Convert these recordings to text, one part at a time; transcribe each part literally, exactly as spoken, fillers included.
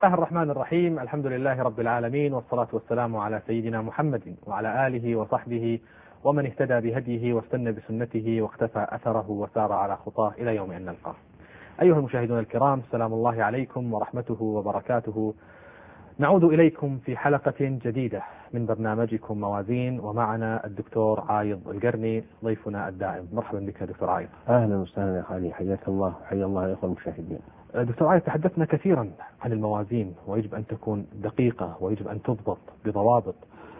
الله الرحمن الرحيم. الحمد لله رب العالمين، والصلاة والسلام على سيدنا محمد وعلى آله وصحبه ومن اهتدى بهديه واستنى بسنته واختفى أثره وسار على خطاه إلى يوم أن نلقاه. أيها المشاهدون الكرام، سلام الله عليكم ورحمته وبركاته. نعود إليكم في حلقة جديدة من برنامجكم موازين، ومعنا الدكتور عايض القرني ضيفنا الدائم. مرحبا بك دكتور عايض. أهلا وسهلا يا خالي، حياك الله وحيا الله يا أخوة المشاهدين. دكتور عايض، تحدثنا كثيرا عن الموازين، ويجب أن تكون دقيقة ويجب أن تضبط بضوابط.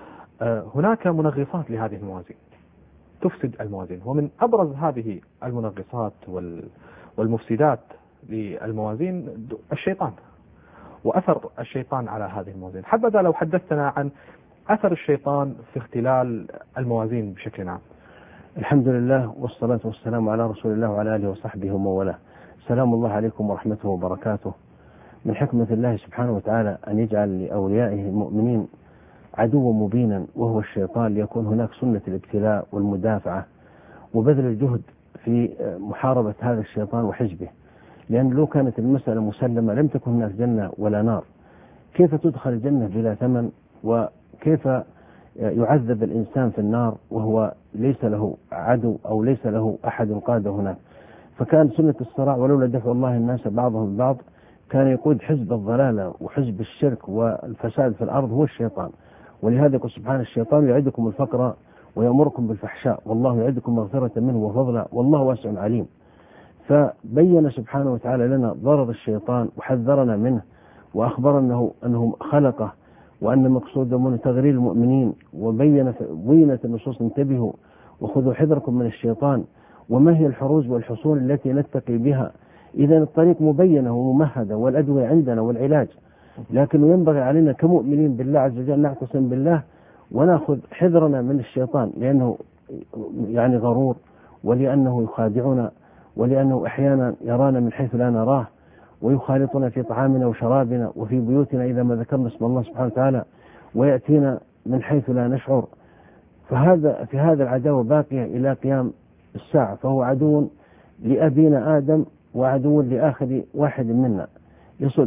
هناك منغصات لهذه الموازين تفسد الموازين، ومن أبرز هذه المنغصات والمفسدات للموازين الشيطان وأثر الشيطان على هذه الموازين. حبذا لو حدثتنا عن أثر الشيطان في اختلال الموازين بشكل عام. الحمد لله والصلاة والسلام على رسول الله وعلى آله وصحبه ومن والاه. سلام الله عليكم ورحمته وبركاته. من حكمة الله سبحانه وتعالى أن يجعل لأوليائه المؤمنين عدوا مبينا وهو الشيطان، ليكون هناك سنة الابتلاء والمدافعة وبذل الجهد في محاربة هذا الشيطان وحزبه، لأن لو كانت المسألة مسلمة لم تكن هناك جنة ولا نار. كيف تدخل الجنة بلا ثمن؟ وكيف يعذب الإنسان في النار وهو ليس له عدو أو ليس له أحد قاد هناك؟ فكان سنة الصراع، ولولا دفع الله الناس بعضهم ببعض كان يقود حزب الضلالة وحزب الشرك والفساد في الأرض هو الشيطان. ولهذا يقول سبحانه: الشيطان يعدكم الفقر ويأمركم بالفحشاء والله يعدكم مغفرة منه وفضلا والله واسع عليم. فبين سبحانه وتعالى لنا ضرر الشيطان وحذرنا منه، وأخبرنا أنه, أنه خلقه وأن مقصوده من تغرير المؤمنين، وبين بينت النصوص: انتبهوا وخذوا حذركم من الشيطان وما هي الحروز والحصول التي نتقي بها. إذا الطريق مبينة وممهدة والأدوية عندنا والعلاج، لكن ينبغي علينا كمؤمنين بالله عز وجل نعتصم بالله ونأخذ حذرنا من الشيطان، لأنه يعني غرور، ولأنه يخادعنا، ولأنه أحيانا يرانا من حيث لا نراه، ويخالطنا في طعامنا وشرابنا وفي بيوتنا إذا ما ذكرنا اسم الله سبحانه وتعالى، ويأتينا من حيث لا نشعر. فهذا في هذا العداوة باقية إلى قيام الساعة، فهو عدو لأبينا آدم وعدو لآخر واحد منا يصد.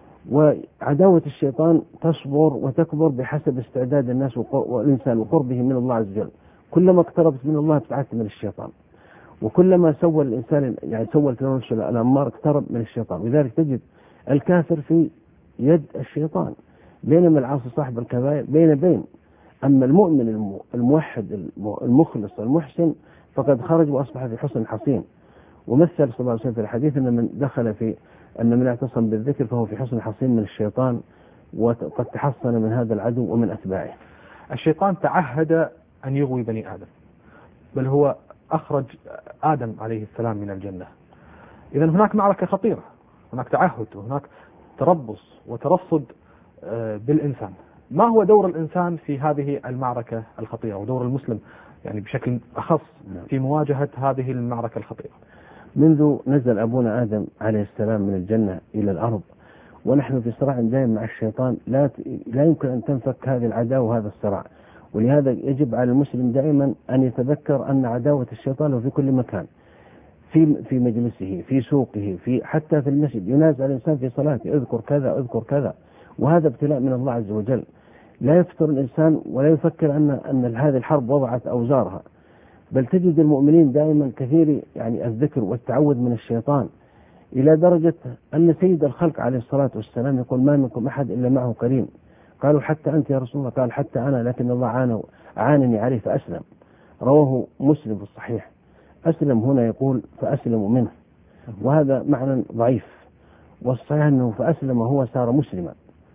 وعداوة الشيطان تصبر وتكبر بحسب استعداد الناس والإنسان وقربه من الله عز وجل. كلما اقتربت من الله ابتعدت من الشيطان، وكلما سوى الإنسان يعني سوى النفس الأمار اقترب من الشيطان. لذلك تجد الكافر في يد الشيطان، بينما العاصي صاحب الكبائر بين بين. أما المؤمن الموحد المخلص المحسن فقد خرج وأصبح في حسن حصين. ومثل صلى الله عليه وسلم في الحديث أن من دخل في أن من اعتصم بالذكر فهو في حسن حصين من الشيطان، وقد تحصن من هذا العدو ومن أتباعه. الشيطان تعهد أن يغوي بني آدم، بل هو أخرج آدم عليه السلام من الجنة. إذن هناك معركة خطيرة، هناك تعهد وهناك تربص وترصد بالإنسان. ما هو دور الإنسان في هذه المعركة الخطيرة، ودور المسلم يعني بشكل أخص في مواجهة هذه المعركة الخطيرة؟ منذ نزل أبونا آدم عليه السلام من الجنة إلى الأرض ونحن في صراع دائم مع الشيطان، لا لا يمكن أن تنفك هذه العداوة وهذا الصراع. ولهذا يجب على المسلم دائما أن يتذكر أن عداوة الشيطان في كل مكان، في في مجلسه، في سوقه، في حتى في المسجد. ينازع الإنسان في صلاته: اذكر كذا اذكر كذا. وهذا ابتلاء من الله عز وجل. لا يفتر الإنسان ولا يفكر أن أن هذه الحرب وضعت أوزارها، بل تجد المؤمنين دائما كثير يعني الذكر والتعوذ من الشيطان، إلى درجة أن سيد الخلق عليه الصلاة والسلام يقول: ما منكم أحد إلا معه قرين. قالوا: حتى أنت يا رسول الله؟ قال: حتى أنا، لكن الله عانى عانني عليه فأسلم. رواه مسلم في الصحيح. أسلم هنا يقول فأسلم منه، وهذا معنى ضعيف، والصحيح أنه فأسلم هو صار مسلما،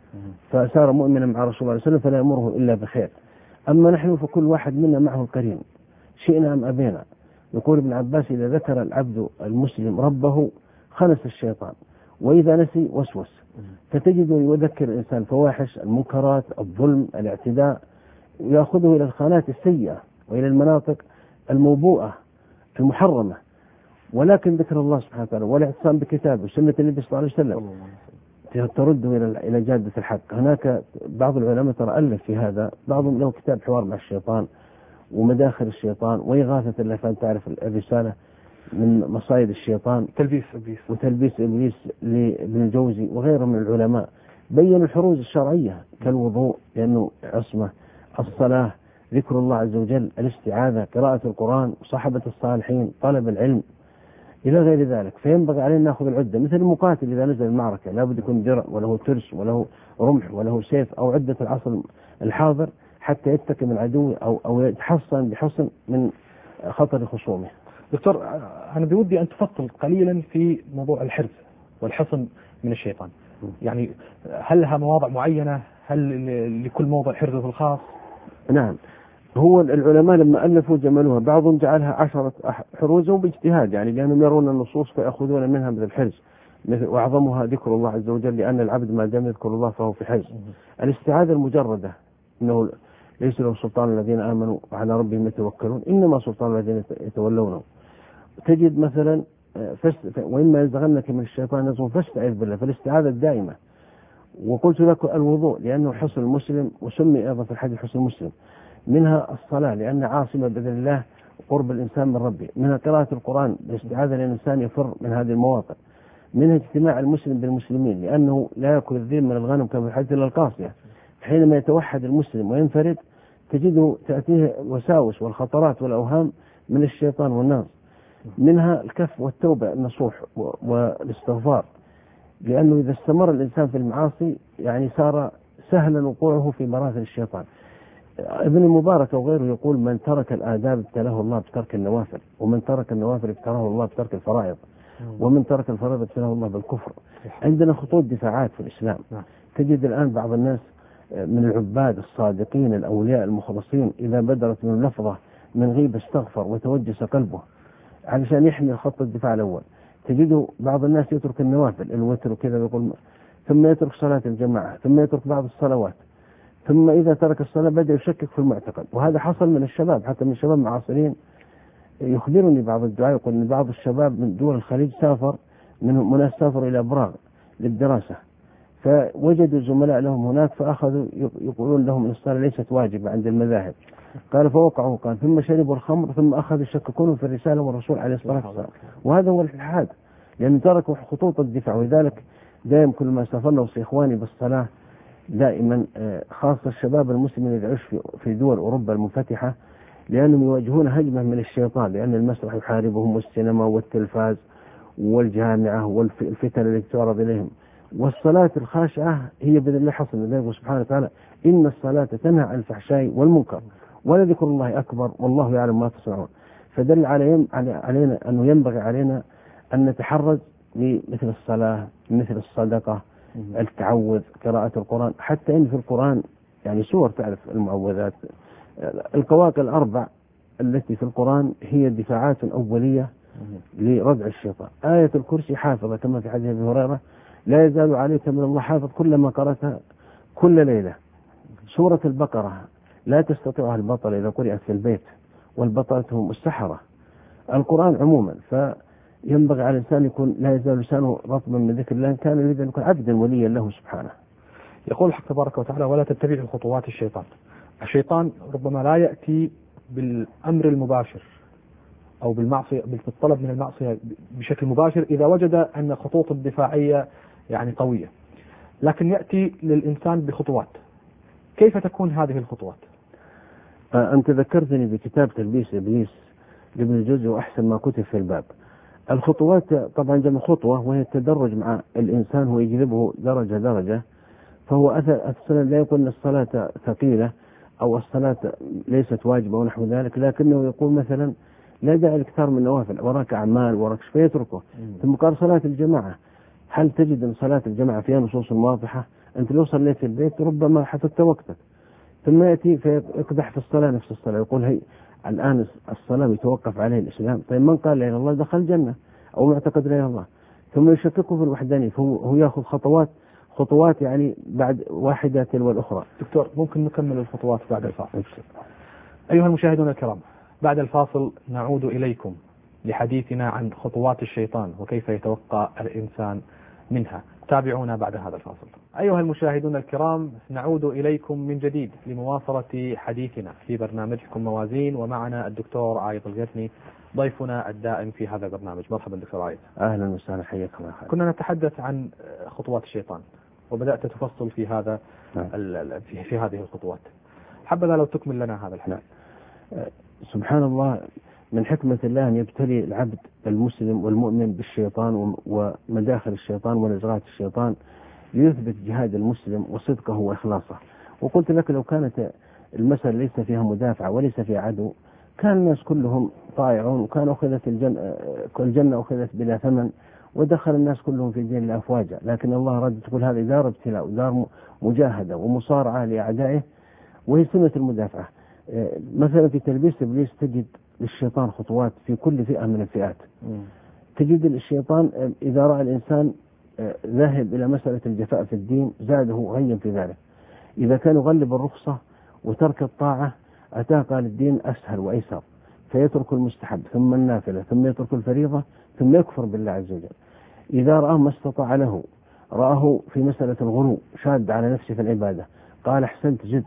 فصار مؤمنا مع رسول الله صلى الله عليه وسلم فلا يأمره إلا بخير. أما نحن فكل واحد منا معه القرين، شئنا أم أبينا. يقول ابن عباس: إذا ذكر العبد المسلم ربه خنس الشيطان، وإذا نسي وسوس. فتجد يذكر الإنسان فواحش المنكرات، الظلم، الاعتداء، يأخذه إلى الخانات السيئة وإلى المناطق الموبوءة المحرمة. ولكن ذكر الله سبحانه وتعالى والاعتصام بكتابه وسنة النبي صلى الله عليه وسلم ترده إلى إلى جادة الحق. هناك بعض العلماء ترى ألف في هذا، بعضهم له كتاب حوار مع الشيطان ومداخل الشيطان وإغاثة اللافان، تعرف الرسالة من مصايد الشيطان، تلبيس إبليس وتلبيس إبليس لابن الجوزي وغيره من العلماء. بين الحروز الشرعية كالوضوء لأنه عصمة، الصلاة، ذكر الله عز وجل، الاستعاذة، قراءة القرآن، صحبة الصالحين، طلب العلم إلى غير ذلك. فينبغي علينا نأخذ العدة مثل المقاتل إذا نزل المعركة لابد يكون درع وله ترس وله رمح وله سيف أو عدة العصر الحاضر حتى يتقي من عدوه أو أو يتحصن بحصن من خطر خصومه. دكتور أنا بودي أن تفصل قليلا في موضوع الحرز والحصن من الشيطان. يعني هل لها مواضع معينة؟ هل لكل موضع حرزه الخاص؟ نعم، هو العلماء لما ألفوا جملوها، بعضهم جعلها عشرة حروز باجتهاد يعني لأنهم يرون النصوص فيأخذون منها مثل الحرز، مثل وأعظمها ذكر الله عز وجل لأن العبد ما دام يذكر الله فهو في حرز. الاستعاذة المجردة إنه ليس له سلطان الذين آمنوا وعلى ربهم يتوكلون إنما سلطان الذين يتولونه. تجد مثلا وإما يزغنك من الشيطان نزغ فاستعذ بالله، فالاستعاذة الدائمة. وقلت لك الوضوء لأنه حصن المسلم وسمي أيضا في الحديث حصن المسلم. منها الصلاة لأن عاصمة بإذن الله قرب الإنسان من ربه. منها قراءة القرآن باستعاذة للإنسان يفر من هذه المواطن. منها اجتماع المسلم بالمسلمين لأنه لا يأكل الذئب من الغنم كما في الحديث إلا القاصية. حينما يتوحد المسلم وينفرد تجده تأتيه وساوس والخطرات والأوهام من الشيطان والناس. منها الكف والتوبة النصوح والاستغفار لأنه إذا استمر الإنسان في المعاصي يعني صار سهلا وقوعه في مراثن الشيطان. ابن المبارك وغيره يقول من ترك الآداب ابتلاه الله بترك النوافل، ومن ترك النوافل ابتلاه الله بترك الفرائض، ومن ترك الفرائض ابتلاه الله بالكفر. عندنا خطوط دفاعات في الإسلام. تجد الآن بعض الناس من العباد الصادقين الأولياء المخلصين إذا بدرت من لفظة من غيبة استغفر وتوجس قلبه علشان يحمي خط الدفاع الأول. تجده بعض الناس يترك النوافل الوتر وكذا يقول، ثم يترك صلاة الجماعة، ثم يترك بعض الصلوات، ثم إذا ترك الصلاة بدأ يشكك في المعتقد. وهذا حصل من الشباب حتى من الشباب المعاصرين. يخبرني بعض الدعاء يقول أن بعض الشباب من دول الخليج سافر منهم مناس سافروا إلى براغ للدراسة، فوجدوا زملاء لهم هناك فأخذوا يقولون لهم أن الصلاة ليست واجبة عند المذاهب. قال فوقعوا قال ثم شربوا الخمر ثم أخذوا يشككون في الرسالة والرسول عليه الصلاة والسلام. وهذا هو الإلحاد لأن تركوا خطوط الدفاع. ولذلك دائما كل ما سافرنا وصي إخواني بالصلاة دائما خاصة الشباب المسلمين اللي يعيش في دول أوروبا المنفتحة لأنهم يواجهون هجمة من الشيطان لأن المسرح يحاربهم والسينما والتلفاز والجامعة والفتن التي تعرض إليهم. والصلاة الخاشعة هي بإذن الله حصل لذلك سبحانه وتعالى إن الصلاة تنهى عن الفحشاء والمنكر ولذكر الله أكبر والله يعلم ما تصنعون. فدل علينا أنه ينبغي علينا أن نتحرز مثل الصلاة مثل الصدقة التعوذ قراءة القرآن. حتى إن في القرآن يعني سور تعرف المعوذات القواقع الأربع التي في القرآن هي دفاعات أولية لردع الشيطان. آية الكرسي حافظة كما في حديث أبي هريرة لا يزال عليك من الله حافظ كلما قرأتها كل ليلة. سورة البقرة لا تستطيعها البطل إذا قرأت في البيت والبطلة هم السحرة. القرآن عموما فينبغي على الإنسان يكون لا يزال لسانه رطبا من ذكر الله كان يريد أن يكون عبدا وليا له سبحانه. يقول الحق تبارك وتعالى ولا تتبع خطوات الشيطان. الشيطان ربما لا يأتي بالأمر المباشر أو بالمعصية بالطلب من المعصية بشكل مباشر إذا وجد أن خطوط الدفاعية يعني قوية، لكن يأتي للإنسان بخطوات. كيف تكون هذه الخطوات؟ أنت ذكرتني بكتاب تلبيس إبليس لابن الجوزي وأحسن ما كتب في الباب. الخطوات طبعا جمع خطوة وهي التدرج مع الإنسان هو يجذبه درجة درجة. فهو أثر لا يقول أن الصلاة ثقيلة أو الصلاة ليست واجبة ونحو ذلك، لكنه يقول مثلا لا داعي لكثار من النوافل وراك أعمال وراك فيتركه. ثم قال صلاة الجماعة هل تجد أن صلاة الجماعة فيها نصوص واضحة؟ أنت لو صليت في البيت ربما حفظت وقتك. ثم يأتي فيقدح في الصلاة نفس الصلاة يقول هي الآن الصلاة يتوقف عليه الإسلام. طيب من قال لا إله إلا الله دخل الجنة أو معتقد لا إله إلا الله. ثم يشككه في الوحدانية فهو يأخذ خطوات خطوات يعني بعد واحدة تلو الأخرى. دكتور ممكن نكمل الخطوات بعد الفاصل. أيها المشاهدون الكرام بعد الفاصل نعود إليكم لحديثنا عن خطوات الشيطان وكيف يتوقع الإنسان منها. تابعونا بعد هذا الفاصل. أيها المشاهدون الكرام نعود إليكم من جديد لمواصلة حديثنا في برنامجكم موازين ومعنا الدكتور عايض القرني ضيفنا الدائم في هذا البرنامج. مرحبا دكتور عايض. أهلا وسهلا حياك الله. كنا نتحدث عن خطوات الشيطان وبدأت تفصل في هذا نعم. في, في هذه الخطوات. حبذا لو تكمل لنا هذا الحديث. نعم. سبحان الله، من حكمة الله أن يبتلي العبد المسلم والمؤمن بالشيطان ومداخل الشيطان ونزغات الشيطان ليثبت جهاد المسلم وصدقه وإخلاصه. وقلت لك لو كانت المسألة ليس فيها مدافع وليس فيها عدو كان الناس كلهم طائعون، وكان أخذت الجنة, الجنة أخذت بلا ثمن، ودخل الناس كلهم في دين الأفواج. لكن الله رد تقول هذه دار ابتلاء ودار مجاهدة ومصارعة لأعدائه، وهي سنة المدافعة. مثلا في تلبيس إبليس تجد للشيطان خطوات في كل فئة من الفئات. تجد الشيطان إذا رأى الإنسان ذاهب إلى مسألة الجفاء في الدين زاده غيا في ذلك. إذا كان يغلب الرخصة وترك الطاعة أتاه قال الدين أسهل وأيسر، فيترك المستحب ثم النافلة ثم يترك الفريضة ثم يكفر بالله عز وجل. إذا رآه ما استطاع له، رآه في مسألة الغلو شاد على نفسه في العبادة قال أحسنت جد،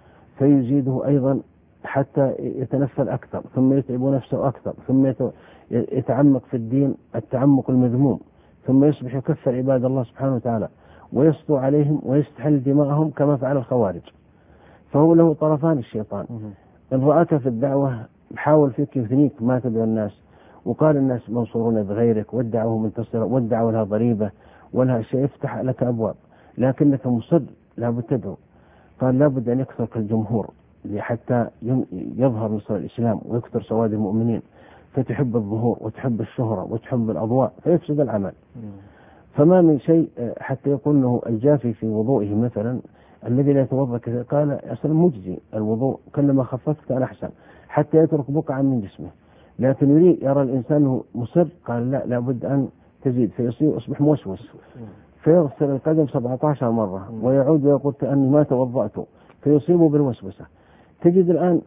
فيزيده أيضا حتى يتنفل أكثر ثم يتعب نفسه أكثر ثم يتعمق في الدين التعمق المذموم، ثم يصبح يكفر عباد الله سبحانه وتعالى ويسطو عليهم ويستحل دماءهم كما فعل الخوارج. فهو له طرفان الشيطان. إن رأك في الدعوة حاول فيك يثنيك ما تدعو الناس، وقال الناس منصورون بغيرك وادعوه منتصرا وادعوا لها ضريبة ولها شيء، يفتح لك أبواب لكنك مصر لابد تدعو. قال لابد أن يكثر كالجمهور حتى يظهر نصر الإسلام ويكثر سواد المؤمنين، فتحب الظهور وتحب الشهرة وتحب الأضواء فيفسد العمل. فما من شيء حتى يقول له الجافي في وضوئه مثلا الذي لا يتوضأ كثير قال أصلا مجزي الوضوء كلما خففت كان أحسن، حتى يترك بقعة من جسمه. لكن يريد يرى الإنسان مصر قال لا لابد أن تزيد، فيصير أصبح موسوس فيغسل القدم سبعة عشر مرة ويعود ويقول كأني ما توضأت فيصيبه بالوسوسة. تجد الآن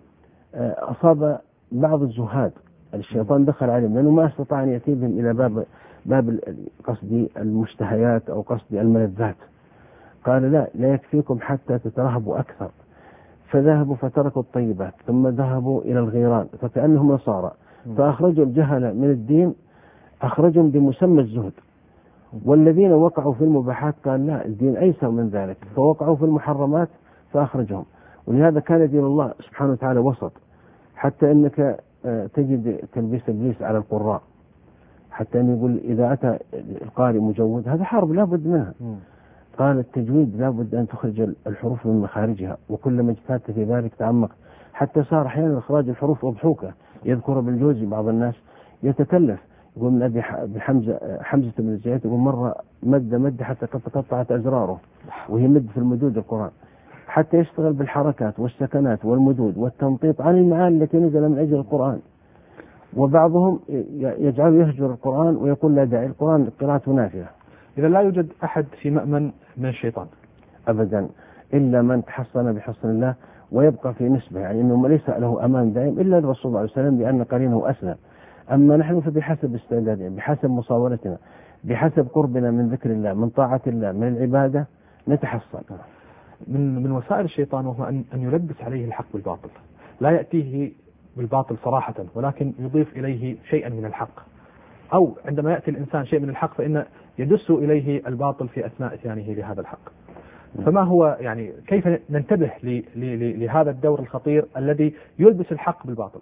أصاب بعض الزهاد الشيطان دخل عليهم لأنه ما استطاع أن يأتي بهم إلى باب باب قصدي المشتهيات أو قصدي الملذات. قال لا لا يكفيكم حتى تترهبوا أكثر، فذهبوا فتركوا الطيبات ثم ذهبوا إلى الغيران فكأنهم نصارى، فأخرجوا الجهل من الدين أخرجهم بمسمى الزهد. والذين وقعوا في المباحات قال لا الدين أيسر من ذلك، فوقعوا في المحرمات فأخرجهم. ولهذا كان دين الله سبحانه وتعالى وسط، حتى أنك تجد تلبيس إبليس على القراء، حتى أن يقول إذا أتى القارئ مجود هذا حرب لا بد منها. قال التجويد لا بد أن تخرج الحروف من مخارجها، وكلما اجتهدت في ذلك تعمق، حتى صار أحيانا إخراج الحروف أضحوكة. يذكر بالجوزي بعض الناس يتكلف، يقول من أبي حمزة حمزة بن زياد يقول مرة مد مد حتى قطعت أزراره، وهي مد في المدود القرآن، حتى يشتغل بالحركات والسكنات والمدود والتنطيط عن المعاني التي نزل من أجل القرآن. وبعضهم يجعل يهجر القرآن ويقول لا داعي القرآن قراءته نافذة. إذا لا يوجد أحد في مأمن من الشيطان أبدا إلا من تحصن بحصن الله ويبقى في نسبة، يعني أنه ليس له أمان دائم إلا الرسول صلى الله عليه وسلم بأن قرينه أسلم. أما نحن فبحسب استعدادنا بحسب مصاولتنا بحسب قربنا من ذكر الله من طاعة الله من العبادة نتحصن. من من وسائل الشيطان وهو أن أن يلبس عليه الحق بالباطل، لا يأتيه بالباطل صراحة ولكن يضيف إليه شيئا من الحق، أو عندما يأتي الإنسان شيء من الحق فإن يدس إليه الباطل في أثناء إتيانه لهذا الحق. فما هو يعني كيف ننتبه لهذا الدور الخطير الذي يلبس الحق بالباطل؟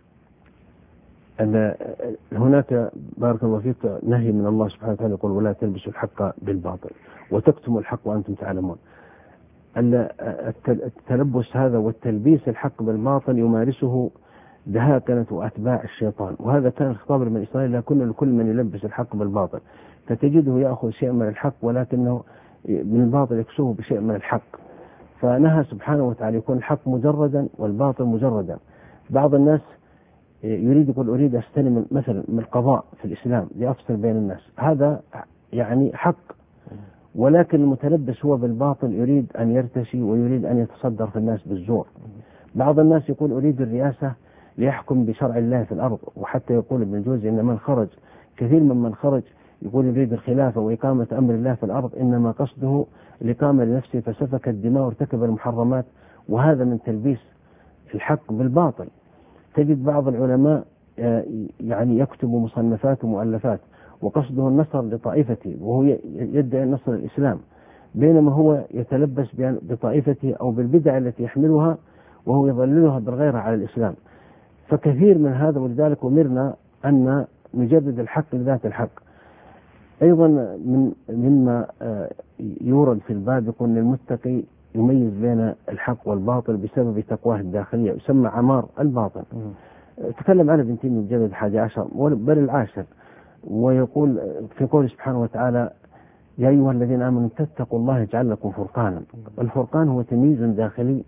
أن هناك بارك الله فيك نهي من الله سبحانه وتعالى يقول ولا تلبسوا الحق بالباطل وتكتموا الحق وأنتم تعلمون. أن التلبس هذا والتلبيس الحق بالباطل يمارسه دهاكنة وأتباع الشيطان، وهذا كان خطاب من إسرائيل لا كل لكل من يلبس الحق بالباطل، فتجده يأخذ شيء من الحق ولكنه من الباطل يكسوه بشيء من الحق. فنهى سبحانه وتعالى يكون الحق مجردا والباطل مجردا. بعض الناس يريد يقول أريد أستلم مثلا من القضاء في الإسلام لأفصل بين الناس، هذا يعني حق، ولكن المتلبس هو بالباطل يريد أن يرتشي ويريد أن يتصدر في الناس بالزور. بعض الناس يقول أريد الرئاسة ليحكم بشرع الله في الأرض، وحتى يقول ابن الجوزي إن من خرج كثير من من خرج يقول يريد الخلافة وإقامة أمر الله في الأرض إنما قصده الإقامة لنفسه فسفك الدماء وارتكب المحرمات، وهذا من تلبيس الحق بالباطل. تجد بعض العلماء يعني يكتب مصنفات ومؤلفات وقصده النصر لطائفته وهو يدعي النصر الإسلام، بينما هو يتلبس بطائفته أو بالبدع التي يحملها وهو يضللها بالغيرة على الإسلام. فكثير من هذا، ولذلك أمرنا أن نجدد الحق لذات الحق. أيضا من مما يورد في الباب يقول المتقي يميز بين الحق والباطل بسبب تقواه الداخلية، يسمى عمار الباطن. تكلم عنه ابن تيمية الجلد الحادي عشر بل العاشر، ويقول في قوله سبحانه وتعالى: يا أيها الذين آمنوا تتقوا الله يجعل لكم فرقانا. الفرقان هو تمييز داخلي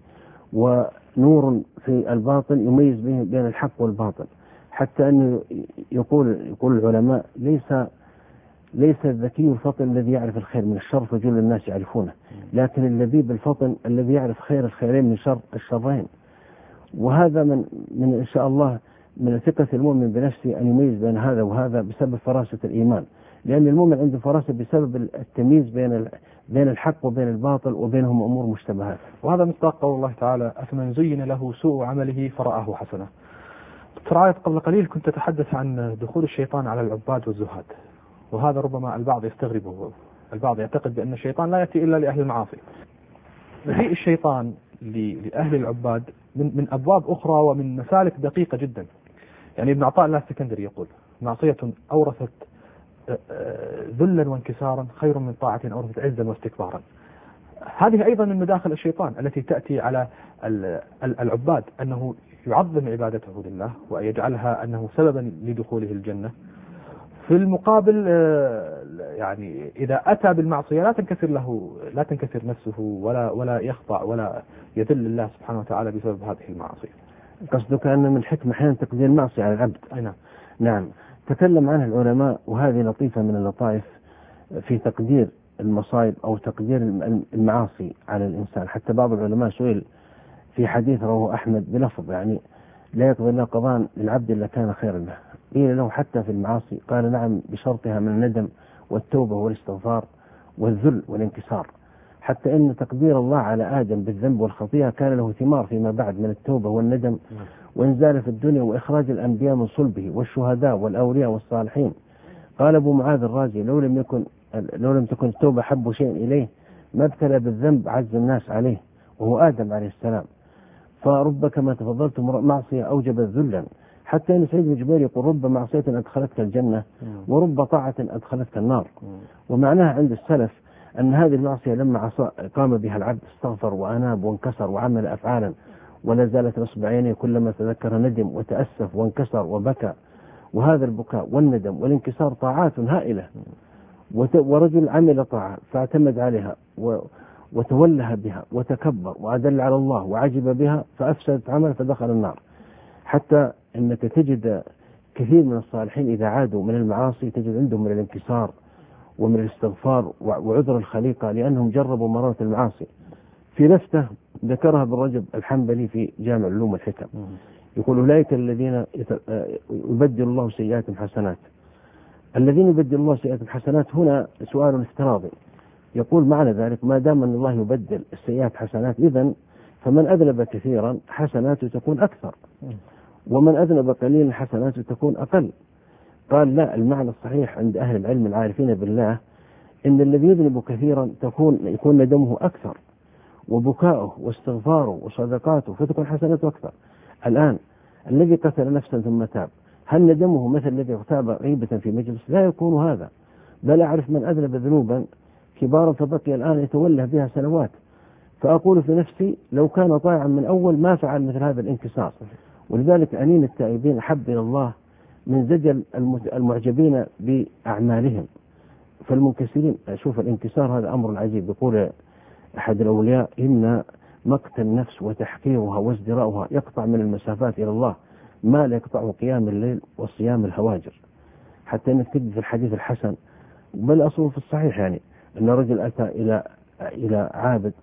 ونور في الباطن يميز به بين الحق والباطل، حتى أنه يقول يقول العلماء: ليس ليس الذكي الفطن الذي يعرف الخير من الشر فجل الناس يعرفونه، لكن اللبيب الفطن الذي يعرف خير الخيرين من شر الشرين. وهذا من من إن شاء الله من ثقة المؤمن بنفسه أن يميز بين هذا وهذا بسبب فراسة الإيمان، لأن المؤمن عنده فراسة بسبب التمييز بين بين الحق وبين الباطل وبينهم أمور مشتبهات. وهذا مصداق قول الله تعالى: أفمن زين له سوء عمله فرآه حسنة. دكتور عايد، قبل قليل كنت تتحدث عن دخول الشيطان على العباد والزهاد، وهذا ربما البعض يستغربه، البعض يعتقد بأن الشيطان لا يأتي إلا لأهل المعاصي. مجيء الشيطان لأهل العباد من من أبواب أخرى ومن مسالك دقيقة جدا. يعني ابن عطاء الله السكندري يقول: معصية أورثت ذلا وانكسارا خير من طاعة أورثت عزا واستكبارا. هذه أيضا من مداخل الشيطان التي تأتي على العباد، أنه يعظم عبادته لله ويجعلها أنه سببا لدخوله الجنة. في المقابل يعني إذا أتى بالمعصية لا تنكسر له لا تنكسر نفسه ولا ولا يخضع ولا يذل الله سبحانه وتعالى بسبب هذه المعاصي. قصدك أن من الحكمة أحيانا تقدير المعصية على العبد؟ أي نعم. نعم، تكلم عنها العلماء، وهذه لطيفة من اللطائف في تقدير المصائب أو تقدير المعاصي على الإنسان. حتى بعض العلماء سئل في حديث رواه أحمد بلفظ يعني: لا يقضي الله قضاء للعبد إلا كان خيرا له. قيل له: حتى في المعاصي؟ قال: نعم، بشرطها من الندم والتوبة والاستغفار والذل والانكسار. حتى إن تقدير الله على آدم بالذنب والخطيئة كان له ثمار فيما بعد من التوبة والندم وإنزال في الدنيا وإخراج الأنبياء من صلبه والشهداء والأولياء والصالحين. قال أبو معاذ الرازي: لو لم يكن لو لم تكن التوبة حب شيء إليه ما ابتلى بالذنب عز الناس عليه، وهو آدم عليه السلام. فرب كما تفضلت معصية أوجبت ذلا. حتى أن سعيد بن جبير يقول: رب معصية أدخلتك الجنة ورب طاعة أدخلتك النار. ومعناها عند السلف أن هذه المعصية لما قام بها العبد استغفر وأناب وانكسر وعمل أفعالا ولا زالت نصب عينيه كلما تذكر ندم وتأسف وانكسر وبكى. وهذا البكاء والندم والانكسار طاعات هائلة، ورجل عمل طاعة فاعتمد عليها وتولها بها وتكبر وأدل على الله وعجب بها فأفسدت عمل فدخل النار. حتى أنك تجد كثير من الصالحين إذا عادوا من المعاصي تجد عندهم من الانكسار ومن الاستغفار وعذر الخليقة لأنهم جربوا مرارة المعاصي. في لفتة ذكرها ابن رجب الحنبلي في جامع العلوم والحكم، يقول: أولئك الذين يبدل الله سيئاتهم حسنات. الذين يبدل الله سيئاتهم حسنات هنا سؤال افتراضي، يقول معنى ذلك ما دام أن الله يبدل السيئات حسنات إذن فمن أذنب كثيرا حسناته تكون أكثر، ومن أذنب قليلا حسناته تكون أقل. قال: لا، المعنى الصحيح عند أهل العلم العارفين بالله إن الذي يذنب كثيرا تكون يكون ندمه أكثر وبكاؤه واستغفاره وصدقاته فتكون حسناته أكثر. الآن الذي قتل نفسا ثم تاب هل ندمه مثل الذي اغتاب غيبة في مجلس؟ لا يكون هذا، بل أعرف من أذنب ذنوبا كبارا فبقي الآن يتوله بها سنوات، فأقول في نفسي لو كان طائعا من أول ما فعل مثل هذا الانكسار. ولذلك أنين التائبين أحب إلى الله من زجل المعجبين بأعمالهم. فالمنكسرين، شوف الانكسار هذا أمر عجيب. يقول أحد الأولياء: إن مقت النفس وتحقيرها وازدراؤها يقطع من المسافات إلى الله ما لا يقطع قيام الليل وصيام الهواجر. حتى أنك تجد في الحديث الحسن بل أصله في الصحيح يعني أن رجل أتى إلى إلى عابد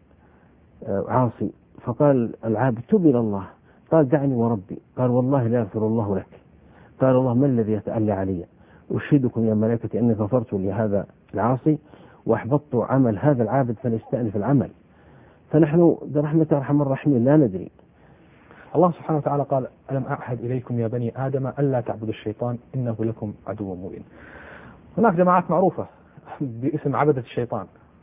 عاصي فقال العابد: تب إلى الله. قال: دعني وربي. قال: والله لا يغفر الله لك. قال: الله ما الذي يتألى علي؟ أشهدكم يا ملائكتي أني غفرت لهذا العاصي وأحبطت عمل هذا العابد فليستأنف العمل. فنحن برحمة أرحم الراحمين لا ندري. الله سبحانه وتعالى قال: ألم أعهد إليكم يا بني آدم ألا تعبدوا الشيطان إنه لكم عدو مبين. هناك جماعات معروفة باسم عبدة الشيطان،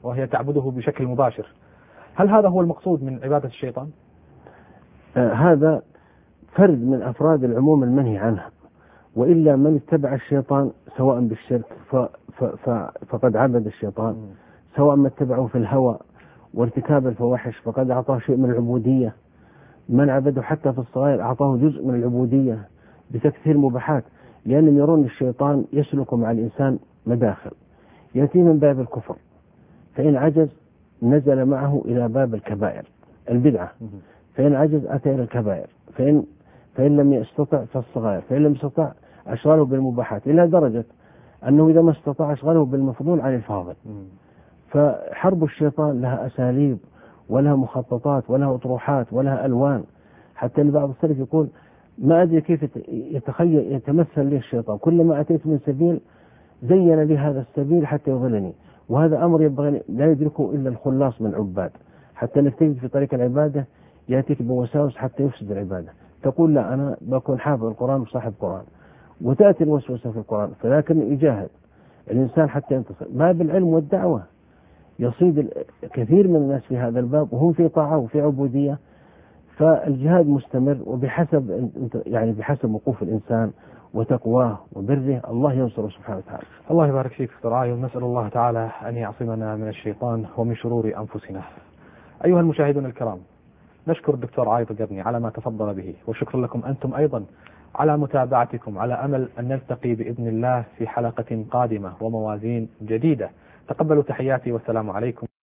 وهي تعبده بشكل مباشر. هل هذا هو المقصود من عبادة الشيطان؟ آه هذا فرد من أفراد العموم المنهي عنها، وإلا من اتبع الشيطان سواء بالشرك ف ف ف فقد عبد الشيطان، سواء ما اتبعه في الهوى وارتكاب الفواحش فقد أعطاه شيء من العبودية، من عبده حتى في الصغير أعطاه جزء من العبودية بتكثير مباحات، لأنهم يرون الشيطان يسلك مع الإنسان مداخل، يأتي من باب الكفر فإن عجز نزل معه إلى باب الكبائر البدعة، فإن عجز أتى إلى الكبائر، فإن فإن لم يستطع فالصغائر، فإن لم يستطع أشغله بالمباحات، إلى درجة أنه إذا ما استطاع أشغله بالمفضول عن الفاضل. فحرب الشيطان لها أساليب ولها مخططات ولها أطروحات ولها ألوان، حتى أن بعض السلف يقول ما أدري كيف يتخيل يتمثل لي الشيطان، كلما أتيت من سبيل زين لي هذا السبيل حتى يضلني، وهذا أمر ينبغي لا يدركه إلا الخلاص من العباد، حتى أنك تجد في طريق العبادة يأتيك بوساوس حتى يفسد العبادة، تقول لا أنا بكون حافظ القرآن وصاحب قرآن، وتأتي الوسوسة في القرآن، فلكن يجاهد الإنسان حتى ينتصر. باب العلم والدعوة يصيد كثير من الناس في هذا الباب وهم في طاعة وفي عبودية، فالجهاد مستمر، وبحسب يعني بحسب وقوف الإنسان وتقواه وبره الله ينصره سبحانه وتعالى. الله يبارك فيك دكتور عايض، ونسأل الله تعالى أن يعصمنا من الشيطان ومن شرور أنفسنا. أيها المشاهدون الكرام، نشكر الدكتور عايض القرني على ما تفضل به، وشكر لكم أنتم أيضا على متابعتكم، على أمل أن نلتقي بإذن الله في حلقة قادمة وموازين جديدة. تقبلوا تحياتي والسلام عليكم.